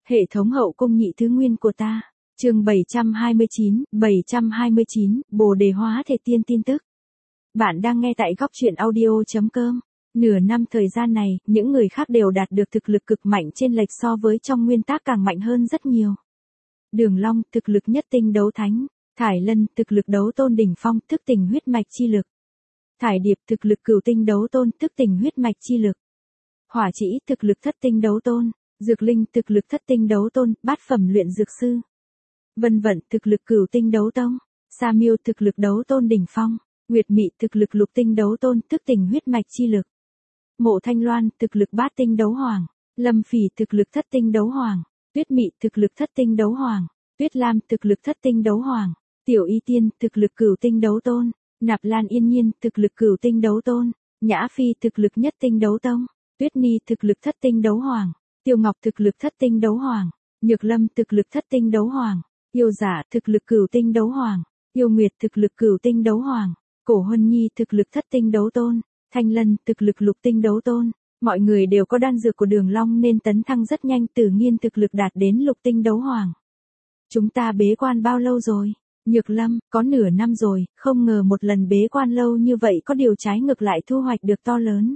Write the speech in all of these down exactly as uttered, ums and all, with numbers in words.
Hệ thống hậu cung nhị thứ nguyên của ta. Chương bảy trăm hai mươi chín, bảy trăm hai mươi chín, Bồ đề hóa thể tiên tin tức. Bạn đang nghe tại góc truyện audio chấm com. Nửa năm thời gian này, những người khác đều đạt được thực lực cực mạnh trên lệch so với trong nguyên tác càng mạnh hơn rất nhiều. Đường Long, thực lực nhất tinh đấu thánh. Thải Lân, thực lực đấu tôn đỉnh phong, thức tỉnh huyết mạch chi lực. Thải Điệp, thực lực cửu tinh đấu tôn, thức tỉnh huyết mạch chi lực. Hỏa Trĩ, thực lực thất tinh đấu tôn. Dược Linh, thực lực thất tinh đấu tôn, bát phẩm luyện dược sư. Vân Vận, thực lực cửu tinh đấu tông. Sa Miêu, thực lực đấu tôn đỉnh phong. Nguyệt Mị, thực lực lục tinh đấu tôn, thức tỉnh huyết mạch chi lực. Mộ Thanh Loan, thực lực bát tinh đấu hoàng. Lâm Phỉ, thực lực thất tinh đấu hoàng. Tuyết Mị, thực lực thất tinh đấu hoàng. Tuyết Lam, thực lực thất tinh đấu hoàng. Tiểu Y Tiên, thực lực cửu tinh đấu tôn. Nạp Lan Yên Nhiên, thực lực cửu tinh đấu tôn. Nhã Phi, thực lực nhất tinh đấu tông. Tuyết Ni, thực lực thất tinh đấu hoàng. Tiêu Ngọc, thực lực thất tinh đấu hoàng. Nhược Lâm, thực lực thất tinh đấu hoàng. Yêu Giả, thực lực cửu tinh đấu hoàng. Yêu Nguyệt, thực lực cửu tinh đấu hoàng. Cổ Huân Nhi, thực lực thất tinh đấu tôn. Thanh Lân, thực lực lục tinh đấu tôn. Mọi người đều có đan dược của Đường Long nên tấn thăng rất nhanh, Tử Nghiên thực lực đạt đến lục tinh đấu hoàng. Chúng ta bế quan bao lâu rồi? Nhược Lâm, có nửa năm rồi, không ngờ một lần bế quan lâu như vậy có điều trái ngược lại thu hoạch được to lớn.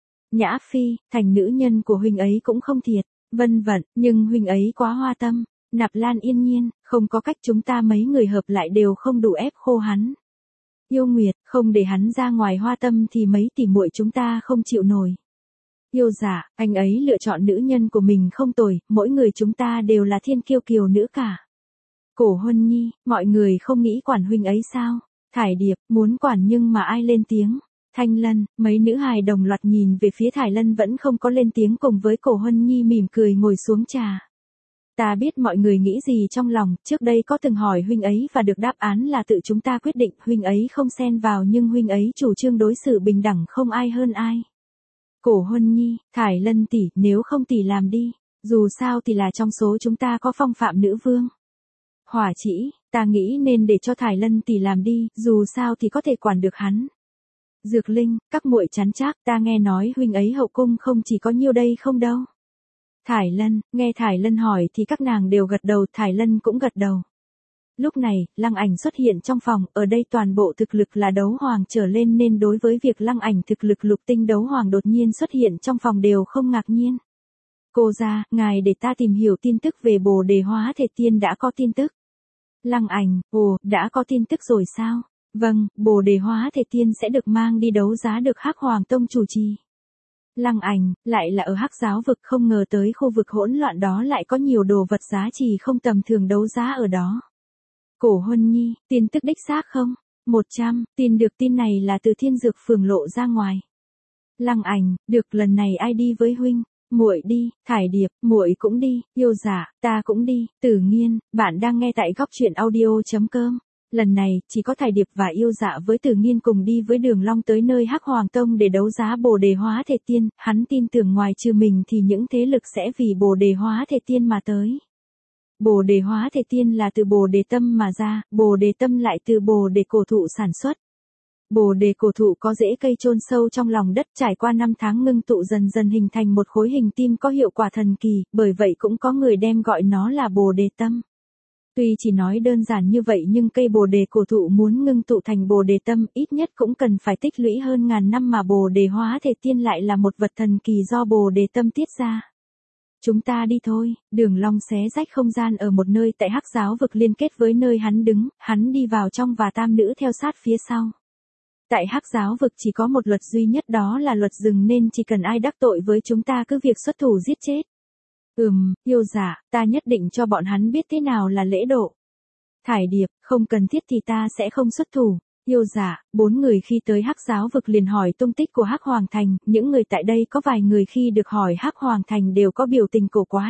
Nhã Phi, thành nữ nhân của huynh ấy cũng không thiệt. Vân Vận, nhưng huynh ấy quá hoa tâm. Nạp Lan Yên Nhiên, không có cách, chúng ta mấy người hợp lại đều không đủ ép khô hắn. Yêu Nguyệt, không để hắn ra ngoài hoa tâm thì mấy tỷ muội chúng ta không chịu nổi. Yêu Giả, anh ấy lựa chọn nữ nhân của mình không tồi, mỗi người chúng ta đều là thiên kiêu kiều nữ cả. Cổ Huân Nhi, mọi người không nghĩ quản huynh ấy sao? Thải Điệp, muốn quản nhưng mà ai lên tiếng? Thanh Lân, mấy nữ hài đồng loạt nhìn về phía Thải Lân vẫn không có lên tiếng, cùng với Cổ Huân Nhi mỉm cười ngồi xuống trà. Ta biết mọi người nghĩ gì trong lòng, trước đây có từng hỏi huynh ấy và được đáp án là tự chúng ta quyết định, huynh ấy không xen vào nhưng huynh ấy chủ trương đối xử bình đẳng, không ai hơn ai. Cổ Huân Nhi, Thải Lân tỷ, nếu không tỷ làm đi, dù sao thì là trong số chúng ta có phong phạm nữ vương. Hỏa Trĩ, ta nghĩ nên để cho Thải Lân tỷ làm đi, dù sao thì có thể quản được hắn. Dược Linh, các muội chán chác, ta nghe nói huynh ấy hậu cung không chỉ có nhiêu đây không đâu. Thải Lân, nghe Thải Lân hỏi thì các nàng đều gật đầu, Thải Lân cũng gật đầu. Lúc này, Lăng Ảnh xuất hiện trong phòng, ở đây toàn bộ thực lực là đấu hoàng trở lên nên đối với việc Lăng Ảnh thực lực lục tinh đấu hoàng đột nhiên xuất hiện trong phòng đều không ngạc nhiên. Cô ra, ngài để ta tìm hiểu tin tức về Bồ đề hóa thể tiên, đã có tin tức. Lăng Ảnh, ồ, đã có tin tức rồi sao? Vâng, Bồ đề hóa thể tiên sẽ được mang đi đấu giá, được Hắc Hoàng Tông chủ trì. Lăng Ảnh, lại là ở Hắc Giáo vực, không ngờ tới khu vực hỗn loạn đó lại có nhiều đồ vật giá trị không tầm thường đấu giá ở đó. Cổ Huân Nhi, tin tức đích xác không? một trăm, tin được, tin này là từ Thiên Dược Phường lộ ra ngoài. Lăng Ảnh, được, lần này ai đi với huynh? Muội đi. Thải Điệp, muội cũng đi. Yêu Giả, ta cũng đi. Tử Nghiên, bạn đang nghe tại góc truyện audio chấm com. Lần này, chỉ có Thải Điệp và Yêu Dạ với Tử Nghiên cùng đi với Đường Long tới nơi Hắc Hoàng Tông để đấu giá Bồ đề hóa thể tiên, hắn tin tưởng ngoài trừ mình thì những thế lực sẽ vì Bồ đề hóa thể tiên mà tới. Bồ đề hóa thể tiên là từ Bồ đề tâm mà ra, Bồ đề tâm lại từ Bồ đề cổ thụ sản xuất. Bồ đề cổ thụ có rễ cây chôn sâu trong lòng đất, trải qua năm tháng ngưng tụ dần dần hình thành một khối hình tim có hiệu quả thần kỳ, bởi vậy cũng có người đem gọi nó là Bồ đề tâm. Tuy chỉ nói đơn giản như vậy nhưng cây Bồ đề cổ thụ muốn ngưng tụ thành Bồ đề tâm ít nhất cũng cần phải tích lũy hơn ngàn năm, mà Bồ đề hóa thể tiên lại là một vật thần kỳ do Bồ đề tâm tiết ra. Chúng ta đi thôi. Đường Long xé rách không gian ở một nơi tại Hắc Giáo vực liên kết với nơi hắn đứng, hắn đi vào trong và tam nữ theo sát phía sau. Tại Hắc Giáo vực chỉ có một luật duy nhất, đó là luật rừng, nên chỉ cần ai đắc tội với chúng ta cứ việc xuất thủ giết chết. Ừm, Yêu Giả, ta nhất định cho bọn hắn biết thế nào là lễ độ. Thải Điệp, không cần thiết thì ta sẽ không xuất thủ. Yêu Giả, bốn người khi tới Hắc Giáo vực liền hỏi tung tích của Hắc Hoàng Thành, những người tại đây có vài người khi được hỏi Hắc Hoàng Thành đều có biểu tình cổ quái.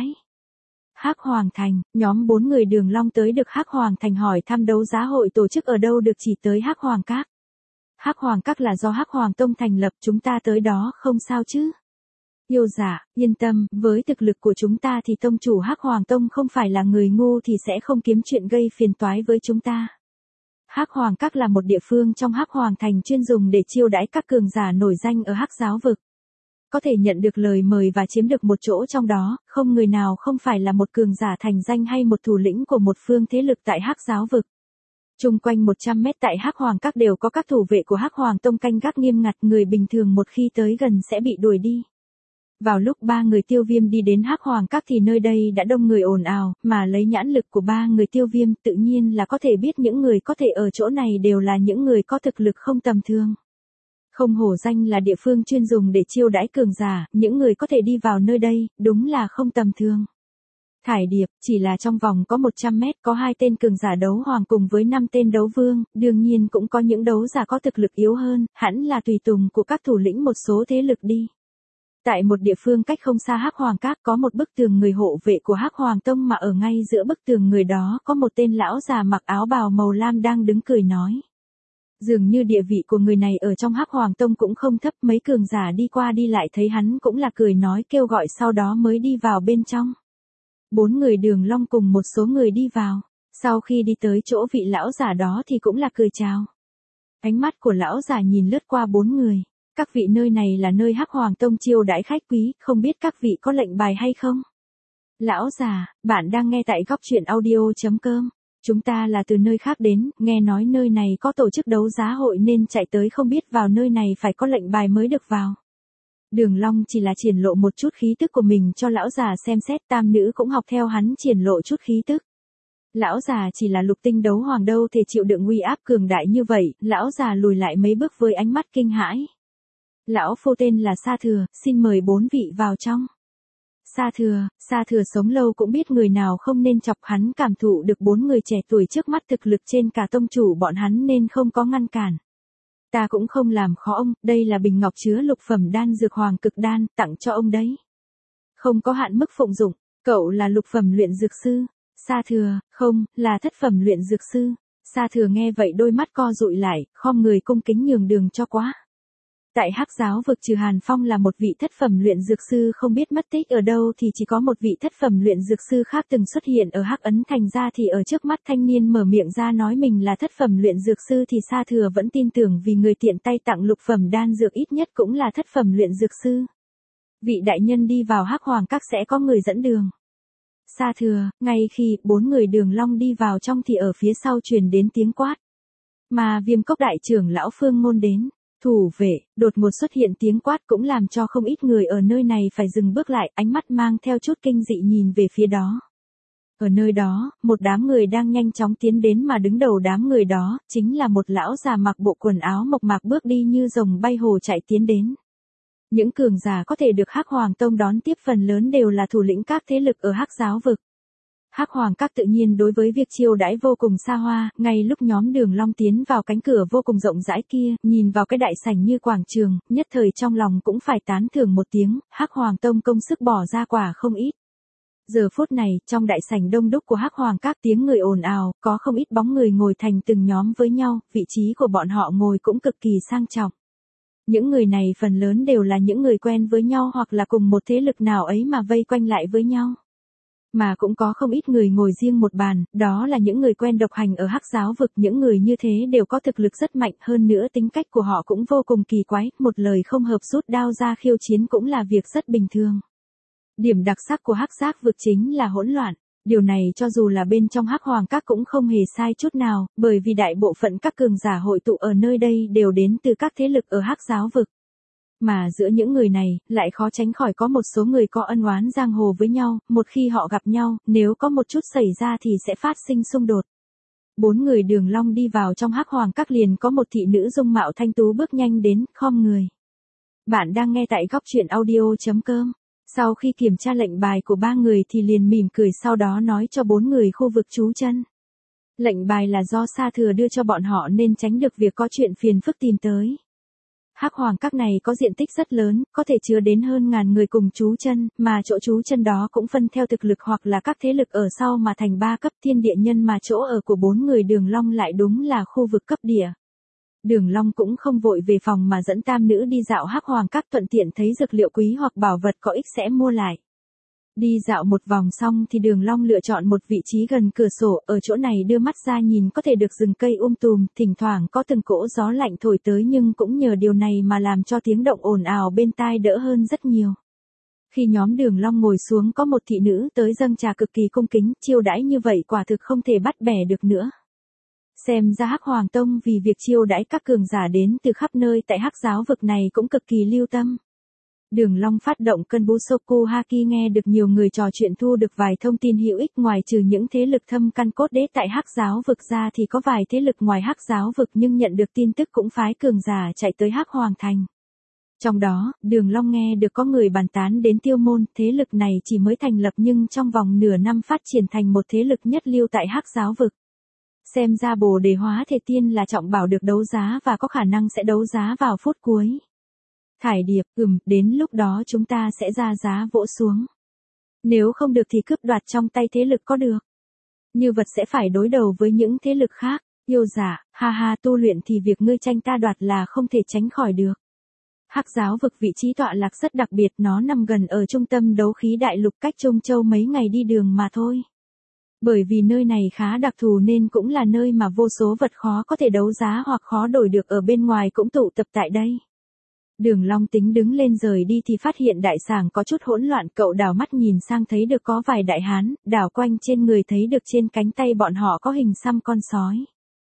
Hắc Hoàng Thành, nhóm bốn người Đường Long tới được Hắc Hoàng Thành hỏi thăm đấu giá hội tổ chức ở đâu, được chỉ tới Hắc Hoàng Các. Hắc Hoàng Các là do Hắc Hoàng Tông thành lập, chúng ta tới đó không sao chứ? Yêu Giả, yên tâm, với thực lực của chúng ta thì tông chủ Hắc Hoàng Tông không phải là người ngu thì sẽ không kiếm chuyện gây phiền toái với chúng ta. Hắc Hoàng Các là một địa phương trong Hắc Hoàng Thành chuyên dùng để chiêu đãi các cường giả nổi danh ở Hắc Giáo vực. Có thể nhận được lời mời và chiếm được một chỗ trong đó, không người nào không phải là một cường giả thành danh hay một thủ lĩnh của một phương thế lực tại Hắc Giáo vực. Chung quanh một trăm mét tại Hắc Hoàng Các đều có các thủ vệ của Hắc Hoàng Tông canh gác nghiêm ngặt, người bình thường một khi tới gần sẽ bị đuổi đi. Vào lúc ba người Tiêu Viêm đi đến Hắc Hoàng Các thì nơi đây đã đông người ồn ào, mà lấy nhãn lực của ba người Tiêu Viêm tự nhiên là có thể biết những người có thể ở chỗ này đều là những người có thực lực không tầm thường. Không hổ danh là địa phương chuyên dùng để chiêu đãi cường giả, những người có thể đi vào nơi đây, đúng là không tầm thường. Thải Điệp, chỉ là trong vòng có một trăm mét có hai tên cường giả đấu hoàng cùng với năm tên đấu vương, đương nhiên cũng có những đấu giả có thực lực yếu hơn, hẳn là tùy tùng của các thủ lĩnh một số thế lực đi. Tại một địa phương cách không xa Hắc Hoàng Các có một bức tường người hộ vệ của Hắc Hoàng Tông, mà ở ngay giữa bức tường người đó có một tên lão già mặc áo bào màu lam đang đứng cười nói. Dường như địa vị của người này ở trong Hắc Hoàng Tông cũng không thấp, mấy cường giả đi qua đi lại thấy hắn cũng là cười nói kêu gọi sau đó mới đi vào bên trong. Bốn người Đường Long cùng một số người đi vào, sau khi đi tới chỗ vị lão giả đó thì cũng là cười chào. Ánh mắt của lão giả nhìn lướt qua bốn người. Các vị, nơi này là nơi Hắc Hoàng Tông chiêu đãi khách quý, không biết các vị có lệnh bài hay không? Lão già, bạn đang nghe tại góc truyện audio chấm com. Chúng ta là từ nơi khác đến, nghe nói nơi này có tổ chức đấu giá hội nên chạy tới, không biết vào nơi này phải có lệnh bài mới được vào. Đường Long chỉ là triển lộ một chút khí tức của mình cho lão già xem xét, tam nữ cũng học theo hắn triển lộ chút khí tức. Lão già chỉ là lục tinh đấu hoàng đâu thể chịu đựng uy áp cường đại như vậy, lão già lùi lại mấy bước với ánh mắt kinh hãi. Lão phu tên là Sa Thừa, xin mời bốn vị vào trong. Sa Thừa, Sa Thừa sống lâu cũng biết người nào không nên chọc, hắn cảm thụ được bốn người trẻ tuổi trước mắt thực lực trên cả tông chủ bọn hắn nên không có ngăn cản. Ta cũng không làm khó ông, đây là bình ngọc chứa lục phẩm đan dược hoàng cực đan, tặng cho ông đấy. Không có hạn mức phụng dụng, cậu là lục phẩm luyện dược sư. Sa Thừa, không, là thất phẩm luyện dược sư. Sa Thừa nghe vậy đôi mắt co dụi lại, khom người cung kính nhường đường cho quá. Tại Hắc Giáo vực trừ Hàn Phong là một vị thất phẩm luyện dược sư không biết mất tích ở đâu thì chỉ có một vị thất phẩm luyện dược sư khác từng xuất hiện ở Hắc Ấn Thành ra, thì ở trước mắt thanh niên mở miệng ra nói mình là thất phẩm luyện dược sư thì Sa Thừa vẫn tin tưởng, vì người tiện tay tặng lục phẩm đan dược ít nhất cũng là thất phẩm luyện dược sư. Vị đại nhân đi vào Hắc Hoàng Các sẽ có người dẫn đường. Sa Thừa, ngay khi bốn người Đường Long đi vào trong thì ở phía sau truyền đến tiếng quát. Mà Viêm Cốc đại trưởng lão Phương Ngôn đến. Thủ vệ, đột ngột xuất hiện tiếng quát cũng làm cho không ít người ở nơi này phải dừng bước lại, ánh mắt mang theo chút kinh dị nhìn về phía đó. Ở nơi đó, một đám người đang nhanh chóng tiến đến, mà đứng đầu đám người đó, chính là một lão già mặc bộ quần áo mộc mạc bước đi như rồng bay hồ chạy tiến đến. Những cường giả có thể được Hắc Hoàng Tông đón tiếp phần lớn đều là thủ lĩnh các thế lực ở Hắc Giáo vực. Hắc Hoàng Các tự nhiên đối với việc chiêu đãi vô cùng xa hoa, ngay lúc nhóm Đường Long tiến vào cánh cửa vô cùng rộng rãi kia, nhìn vào cái đại sảnh như quảng trường, nhất thời trong lòng cũng phải tán thưởng một tiếng, Hắc Hoàng Tông công sức bỏ ra quả không ít. Giờ phút này, trong đại sảnh đông đúc của Hắc Hoàng Các tiếng người ồn ào, có không ít bóng người ngồi thành từng nhóm với nhau, vị trí của bọn họ ngồi cũng cực kỳ sang trọng. Những người này phần lớn đều là những người quen với nhau hoặc là cùng một thế lực nào ấy mà vây quanh lại với nhau. Mà cũng có không ít người ngồi riêng một bàn, đó là những người quen độc hành ở Hắc Giáo vực, những người như thế đều có thực lực rất mạnh, hơn nữa tính cách của họ cũng vô cùng kỳ quái, một lời không hợp rút đao ra khiêu chiến cũng là việc rất bình thường. Điểm đặc sắc của Hắc Giác vực chính là hỗn loạn, điều này cho dù là bên trong Hắc Hoàng Các cũng không hề sai chút nào, bởi vì đại bộ phận các cường giả hội tụ ở nơi đây đều đến từ các thế lực ở Hắc Giáo vực. Mà giữa những người này, lại khó tránh khỏi có một số người có ân oán giang hồ với nhau, một khi họ gặp nhau, nếu có một chút xảy ra thì sẽ phát sinh xung đột. Bốn người Đường Long đi vào trong Hắc Hoàng Các liền có một thị nữ dung mạo thanh tú bước nhanh đến, khom người. Bạn đang nghe tại góc truyện audio chấm com. Sau khi kiểm tra lệnh bài của ba người thì liền mỉm cười, sau đó nói cho bốn người khu vực trú chân. Lệnh bài là do Sa Thừa đưa cho bọn họ nên tránh được việc có chuyện phiền phức tìm tới. Hắc Hoàng Các này có diện tích rất lớn, có thể chứa đến hơn ngàn người cùng trú chân, mà chỗ trú chân đó cũng phân theo thực lực hoặc là các thế lực ở sau mà thành ba cấp thiên địa nhân, mà chỗ ở của bốn người Đường Long lại đúng là khu vực cấp địa. Đường Long cũng không vội về phòng mà dẫn tam nữ đi dạo Hắc Hoàng Các, thuận tiện thấy dược liệu quý hoặc bảo vật có ích sẽ mua lại. Đi dạo một vòng xong thì Đường Long lựa chọn một vị trí gần cửa sổ, ở chỗ này đưa mắt ra nhìn có thể được rừng cây um tùm, thỉnh thoảng có từng cỗ gió lạnh thổi tới nhưng cũng nhờ điều này mà làm cho tiếng động ồn ào bên tai đỡ hơn rất nhiều. Khi nhóm Đường Long ngồi xuống có một thị nữ tới dâng trà cực kỳ cung kính, chiêu đãi như vậy quả thực không thể bắt bẻ được nữa. Xem ra Hắc Hoàng Tông vì việc chiêu đãi các cường giả đến từ khắp nơi tại Hắc giáo vực này cũng cực kỳ lưu tâm. Đường Long phát động cân Busoku Haki nghe được nhiều người trò chuyện thu được vài thông tin hữu ích, ngoài trừ những thế lực thâm căn cốt đế tại Hắc giáo vực ra thì có vài thế lực ngoài Hắc giáo vực nhưng nhận được tin tức cũng phái cường giả chạy tới Hắc Hoàng Thành. Trong đó, Đường Long nghe được có người bàn tán đến Tiêu Môn, thế lực này chỉ mới thành lập nhưng trong vòng nửa năm phát triển thành một thế lực nhất lưu tại Hắc giáo vực. Xem ra Bồ Đề Hóa Thể Tiên là trọng bảo được đấu giá và có khả năng sẽ đấu giá vào phút cuối. Thải Điệp, ừm, đến lúc đó chúng ta sẽ ra giá vỗ xuống. Nếu không được thì cướp đoạt trong tay thế lực có được. Như vật sẽ phải đối đầu với những thế lực khác. Yêu giả, ha ha, tu luyện thì việc ngươi tranh ta đoạt là không thể tránh khỏi được. Hắc giáo vực vị trí tọa lạc rất đặc biệt, nó nằm gần ở trung tâm đấu khí đại lục, cách Trung Châu mấy ngày đi đường mà thôi. Bởi vì nơi này khá đặc thù nên cũng là nơi mà vô số vật khó có thể đấu giá hoặc khó đổi được ở bên ngoài cũng tụ tập tại đây. Đường Long tính đứng lên rời đi thì phát hiện đại sảnh có chút hỗn loạn, cậu đảo mắt nhìn sang thấy được có vài đại hán, đảo quanh trên người thấy được trên cánh tay bọn họ có hình xăm con sói.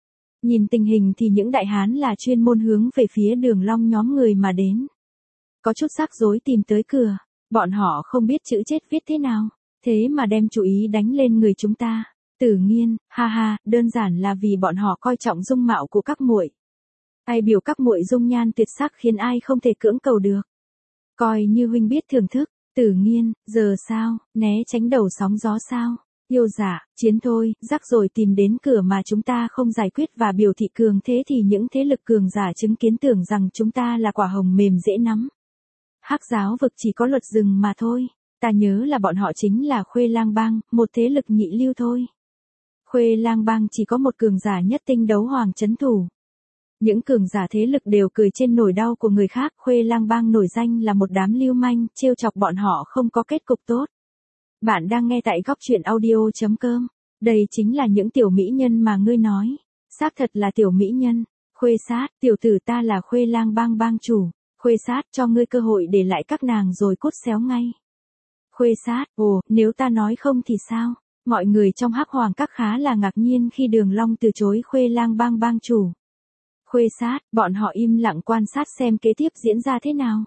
Nhìn tình hình thì những đại hán là chuyên môn hướng về phía Đường Long nhóm người mà đến. Có chút rắc rối tìm tới cửa, bọn họ không biết chữ chết viết thế nào, thế mà đem chú ý đánh lên người chúng ta. Tử Nghiên, ha ha, đơn giản là vì bọn họ coi trọng dung mạo của các muội. Ai biểu các muội dung nhan tuyệt sắc khiến ai không thể cưỡng cầu được. Coi như huynh biết thưởng thức. Tử Nghiên, giờ sao, né tránh đầu sóng gió sao? Yêu giả, chiến thôi, rắc rồi tìm đến cửa mà chúng ta không giải quyết và biểu thị cường thế thì những thế lực cường giả chứng kiến tưởng rằng chúng ta là quả hồng mềm dễ nắm. Hắc giáo vực chỉ có luật rừng mà thôi. Ta nhớ là bọn họ chính là Khuê Lang Bang, một thế lực nhị lưu thôi. Khuê Lang Bang chỉ có một cường giả nhất tinh đấu hoàng trấn thủ. Những cường giả thế lực đều cười trên nỗi đau của người khác. Khuê Lang Bang nổi danh là một đám lưu manh, trêu chọc bọn họ không có kết cục tốt. Bạn đang nghe tại góc truyện audio chấm com. Đây chính là những tiểu mỹ nhân mà ngươi nói. Xác thật là tiểu mỹ nhân. Khuê Sát, tiểu tử ta là Khuê Lang Bang bang chủ. Khuê Sát, cho ngươi cơ hội để lại các nàng rồi cút xéo ngay. Khuê Sát, ồ, nếu ta nói không thì sao? Mọi người trong Hắc Hoàng Các khá là ngạc nhiên khi Đường Long từ chối Khuê Lang Bang bang chủ. Khuê Sát, bọn họ im lặng quan sát xem kế tiếp diễn ra thế nào.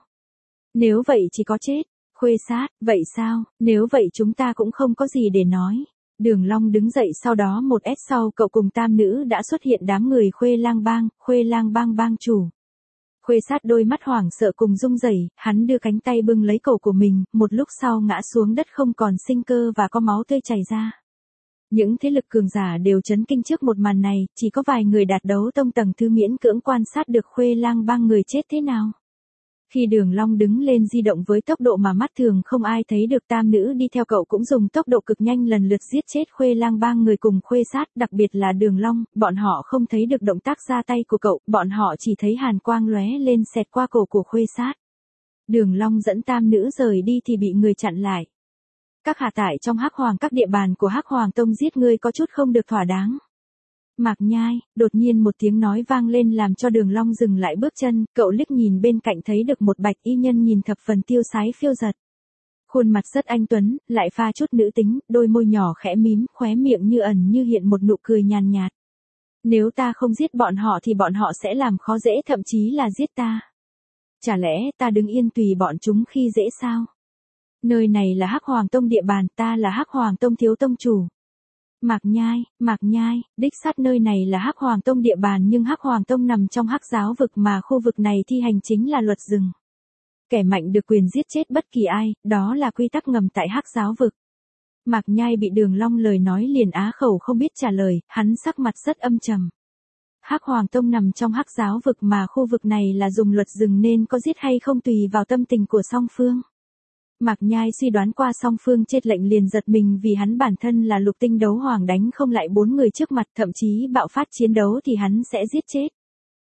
Nếu vậy chỉ có chết. Khuê Sát, vậy sao, nếu vậy chúng ta cũng không có gì để nói. Đường Long đứng dậy, sau đó một S sau cậu cùng tam nữ đã xuất hiện đám người Khuê Lang Bang, Khuê Lang Bang bang chủ. Khuê Sát đôi mắt hoảng sợ cùng rung rẩy, hắn đưa cánh tay bưng lấy cổ của mình, một lúc sau ngã xuống đất không còn sinh cơ và có máu tươi chảy ra. Những thế lực cường giả đều chấn kinh trước một màn này, chỉ có vài người đạt đấu tông tầng thứ miễn cưỡng quan sát được Khuê Lang Bang người chết thế nào. Khi Đường Long đứng lên di động với tốc độ mà mắt thường không ai thấy được, tam nữ đi theo cậu cũng dùng tốc độ cực nhanh lần lượt giết chết Khuê Lang Bang người cùng Khuê Sát, đặc biệt là Đường Long, bọn họ không thấy được động tác ra tay của cậu, bọn họ chỉ thấy hàn quang lóe lên xẹt qua cổ của Khuê Sát. Đường Long dẫn tam nữ rời đi thì bị người chặn lại. Các hạ tải trong Hắc Hoàng Các địa bàn của Hắc Hoàng Tông giết ngươi có chút không được thỏa đáng. Mạc Nhai, đột nhiên một tiếng nói vang lên làm cho Đường Long dừng lại bước chân, cậu liếc nhìn bên cạnh thấy được một bạch y nhân nhìn thập phần tiêu sái phiêu giật. Khuôn mặt rất anh tuấn, lại pha chút nữ tính, đôi môi nhỏ khẽ mím, khóe miệng như ẩn như hiện một nụ cười nhàn nhạt. Nếu ta không giết bọn họ thì bọn họ sẽ làm khó dễ, thậm chí là giết ta. Chả lẽ ta đứng yên tùy bọn chúng khi dễ sao? Nơi này là Hắc Hoàng Tông địa bàn, ta là Hắc Hoàng Tông thiếu tông chủ. Mạc Nhai, Mạc Nhai, đích xác nơi này là Hắc Hoàng Tông địa bàn nhưng Hắc Hoàng Tông nằm trong Hắc giáo vực mà khu vực này thi hành chính là luật rừng. Kẻ mạnh được quyền giết chết bất kỳ ai, đó là quy tắc ngầm tại Hắc giáo vực. Mạc Nhai bị Đường Long lời nói liền á khẩu không biết trả lời, hắn sắc mặt rất âm trầm. Hắc Hoàng Tông nằm trong Hắc giáo vực mà khu vực này là dùng luật rừng nên có giết hay không tùy vào tâm tình của song phương. Mạc Nhai suy đoán qua song phương chết lệnh liền giật mình vì hắn bản thân là lục tinh đấu hoàng đánh không lại bốn người trước mặt, thậm chí bạo phát chiến đấu thì hắn sẽ giết chết.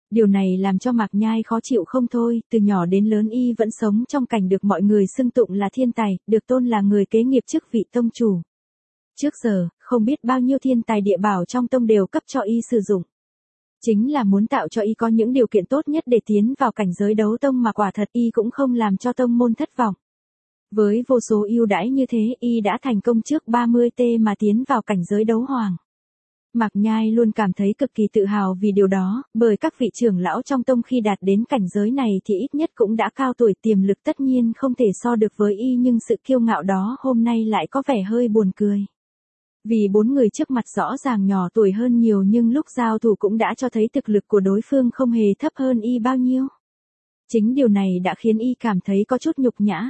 Điều này làm cho Mạc Nhai khó chịu không thôi, từ nhỏ đến lớn y vẫn sống trong cảnh được mọi người xưng tụng là thiên tài, được tôn là người kế nghiệp chức vị tông chủ. Trước giờ, không biết bao nhiêu thiên tài địa bảo trong tông đều cấp cho y sử dụng. Chính là muốn tạo cho y có những điều kiện tốt nhất để tiến vào cảnh giới đấu tông mà quả thật y cũng không làm cho tông môn thất vọng. Với vô số ưu đãi như thế y đã thành công trước ba mươi t mà tiến vào cảnh giới đấu hoàng. Mạc Nhai luôn cảm thấy cực kỳ tự hào vì điều đó, bởi các vị trưởng lão trong tông khi đạt đến cảnh giới này thì ít nhất cũng đã cao tuổi, tiềm lực tất nhiên không thể so được với y, nhưng sự kiêu ngạo đó hôm nay lại có vẻ hơi buồn cười. Vì bốn người trước mặt rõ ràng nhỏ tuổi hơn nhiều nhưng lúc giao thủ cũng đã cho thấy thực lực của đối phương không hề thấp hơn y bao nhiêu. Chính điều này đã khiến y cảm thấy có chút nhục nhã.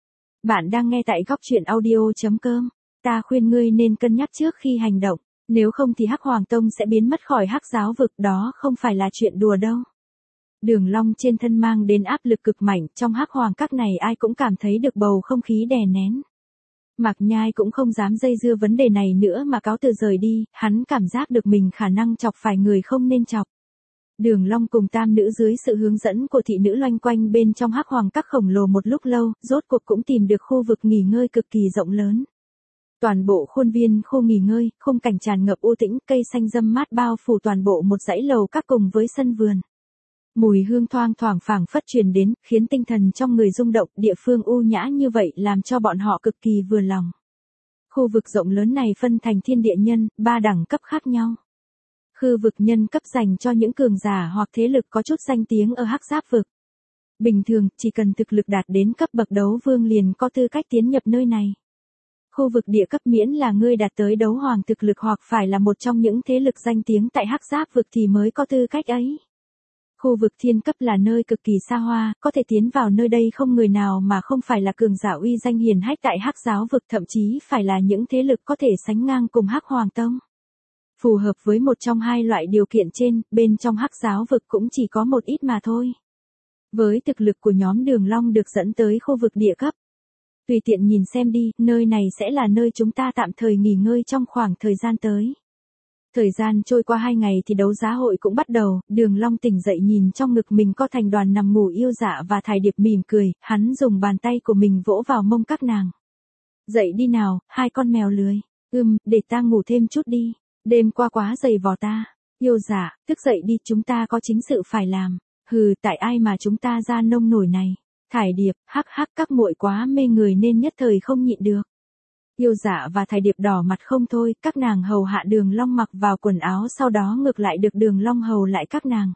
Bạn đang nghe tại góc truyện audio chấm com. Ta khuyên ngươi nên cân nhắc trước khi hành động, nếu không thì Hắc Hoàng Tông sẽ biến mất khỏi Hắc Giáo vực, đó không phải là chuyện đùa đâu. Đường Long trên thân mang đến áp lực cực mạnh, trong Hắc Hoàng các này ai cũng cảm thấy được bầu không khí đè nén. Mạc Nhai cũng không dám dây dưa vấn đề này nữa mà cáo từ rời đi, hắn cảm giác được mình khả năng chọc phải người không nên chọc. Đường Long cùng tam nữ dưới sự hướng dẫn của thị nữ loanh quanh bên trong Hắc Hoàng các khổng lồ một lúc lâu, rốt cuộc cũng tìm được khu vực nghỉ ngơi cực kỳ rộng lớn. Toàn bộ khuôn viên khu nghỉ ngơi, khung cảnh tràn ngập u tĩnh, cây xanh râm mát bao phủ toàn bộ một dãy lầu các cùng với sân vườn. Mùi hương thoang thoảng phảng phất truyền đến, khiến tinh thần trong người rung động, địa phương u nhã như vậy làm cho bọn họ cực kỳ vừa lòng. Khu vực rộng lớn này phân thành thiên địa nhân, ba đẳng cấp khác nhau. Khu vực nhân cấp dành cho những cường giả hoặc thế lực có chút danh tiếng ở Hắc Giáp vực. Bình thường, chỉ cần thực lực đạt đến cấp bậc đấu vương liền có tư cách tiến nhập nơi này. Khu vực địa cấp miễn là ngươi đạt tới đấu hoàng thực lực hoặc phải là một trong những thế lực danh tiếng tại Hắc Giáp vực thì mới có tư cách ấy. Khu vực thiên cấp là nơi cực kỳ xa hoa, có thể tiến vào nơi đây không người nào mà không phải là cường giả uy danh hiển hách tại Hắc Giáo vực, thậm chí phải là những thế lực có thể sánh ngang cùng Hắc Hoàng Tông. Phù hợp với một trong hai loại điều kiện trên, bên trong Hắc Giáo vực cũng chỉ có một ít mà thôi. Với thực lực của nhóm Đường Long được dẫn tới khu vực địa cấp. Tùy tiện nhìn xem đi, nơi này sẽ là nơi chúng ta tạm thời nghỉ ngơi trong khoảng thời gian tới. Thời gian trôi qua hai ngày thì đấu giá hội cũng bắt đầu, Đường Long tỉnh dậy nhìn trong ngực mình có thành đoàn nằm ngủ Yêu Dạ và Thải Điệp mỉm cười, hắn dùng bàn tay của mình vỗ vào mông các nàng. Dậy đi nào, hai con mèo lười. Ừm, để ta ngủ thêm chút đi, đêm qua quá dày vò ta. Yêu Dạ, thức dậy đi, chúng ta có chính sự phải làm. Hừ, tại ai mà chúng ta ra nông nổi này. Thải Điệp, hắc hắc, các muội quá mê người nên nhất thời không nhịn được. Yêu Dạ và Thải Điệp đỏ mặt không thôi, các nàng hầu hạ Đường Long mặc vào quần áo, sau đó ngược lại được Đường Long hầu lại các nàng.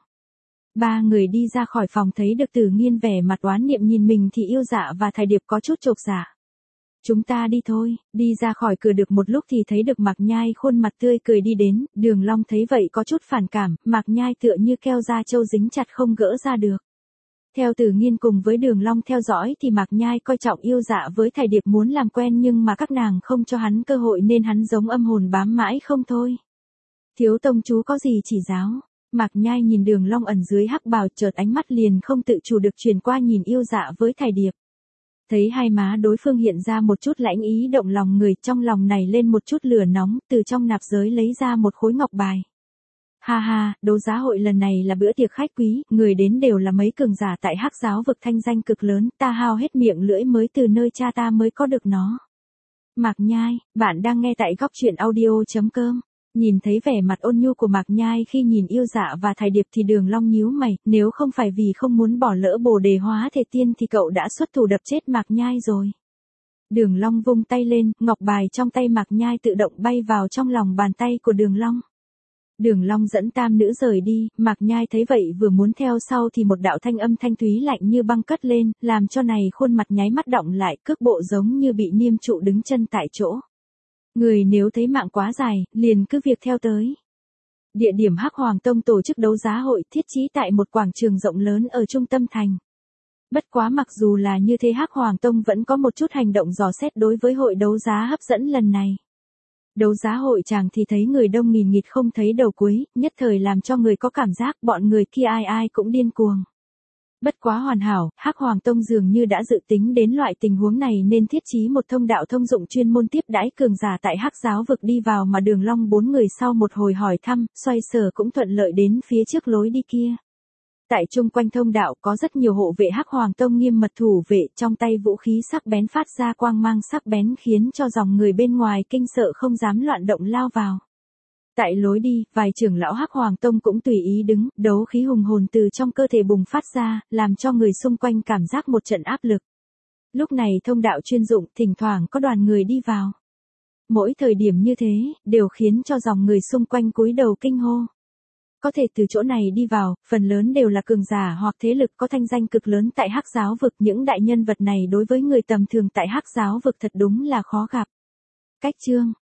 Ba người đi ra khỏi phòng thấy được Tử Nghiên vẻ mặt oán niệm nhìn mình thì Yêu Dạ và Thải Điệp có chút chột dạ. Chúng ta đi thôi, đi ra khỏi cửa được một lúc thì thấy được Mạc Nhai khuôn mặt tươi cười đi đến, Đường Long thấy vậy có chút phản cảm, Mạc Nhai tựa như keo da trâu dính chặt không gỡ ra được. Theo Tử Nghiên cùng với Đường Long theo dõi thì Mạc Nhai coi trọng Yêu Dạ với Thải Điệp muốn làm quen nhưng mà các nàng không cho hắn cơ hội nên hắn giống âm hồn bám mãi không thôi. Thiếu tông chú có gì chỉ giáo? Mạc Nhai nhìn Đường Long ẩn dưới hắc bào, chợt ánh mắt liền không tự chủ được chuyển qua nhìn Yêu Dạ với Thải Điệp. Thấy hai má đối phương hiện ra một chút lãnh ý động lòng người, trong lòng này lên một chút lửa nóng, từ trong nạp giới lấy ra một khối ngọc bài. Ha ha, đấu giá hội lần này là bữa tiệc khách quý, người đến đều là mấy cường giả tại Hắc Giáo vực thanh danh cực lớn, ta hao hết miệng lưỡi mới từ nơi cha ta mới có được nó. Mạc Nhai, bạn đang nghe tại góc truyện audio chấm com. Nhìn thấy vẻ mặt ôn nhu của Mạc Nhai khi nhìn Yêu Dạ và Thải Điệp thì Đường Long nhíu mày, nếu không phải vì không muốn bỏ lỡ Bồ Đề Hóa Thể Tiên thì cậu đã xuất thủ đập chết Mạc Nhai rồi. Đường Long vung tay lên, ngọc bài trong tay Mạc Nhai tự động bay vào trong lòng bàn tay của Đường Long. Đường Long dẫn tam nữ rời đi, Mạc Nhai thấy vậy vừa muốn theo sau thì một đạo thanh âm thanh thúy lạnh như băng cất lên, làm cho này khuôn mặt nháy mắt đọng lại, cước bộ giống như bị niêm trụ đứng chân tại chỗ. Người nếu thấy mạng quá dài, liền cứ việc theo tới. Địa điểm Hắc Hoàng Tông tổ chức đấu giá hội thiết trí tại một quảng trường rộng lớn ở trung tâm thành. Bất quá mặc dù là như thế Hắc Hoàng Tông vẫn có một chút hành động dò xét đối với hội đấu giá hấp dẫn lần này. Đấu giá hội chàng thì thấy người đông nghìn nghịt không thấy đầu cuối, nhất thời làm cho người có cảm giác bọn người kia ai ai cũng điên cuồng. Bất quá hoàn hảo, Hắc Hoàng Tông dường như đã dự tính đến loại tình huống này nên thiết trí một thông đạo thông dụng chuyên môn tiếp đãi cường giả tại Hắc Giáo vực đi vào mà Đường Long bốn người sau một hồi hỏi thăm, xoay sở cũng thuận lợi đến phía trước lối đi kia. Tại chung quanh thông đạo có rất nhiều hộ vệ Hắc Hoàng Tông nghiêm mật thủ vệ, trong tay vũ khí sắc bén phát ra quang mang sắc bén khiến cho dòng người bên ngoài kinh sợ không dám loạn động lao vào. Tại lối đi, vài trưởng lão Hắc Hoàng Tông cũng tùy ý đứng, đấu khí hùng hồn từ trong cơ thể bùng phát ra, làm cho người xung quanh cảm giác một trận áp lực. Lúc này thông đạo chuyên dụng, thỉnh thoảng có đoàn người đi vào. Mỗi thời điểm như thế, đều khiến cho dòng người xung quanh cúi đầu kinh hô. Có thể từ chỗ này đi vào, phần lớn đều là cường giả hoặc thế lực có thanh danh cực lớn tại Hắc Giáo vực. Những đại nhân vật này đối với người tầm thường tại Hắc Giáo vực thật đúng là khó gặp. Cách chương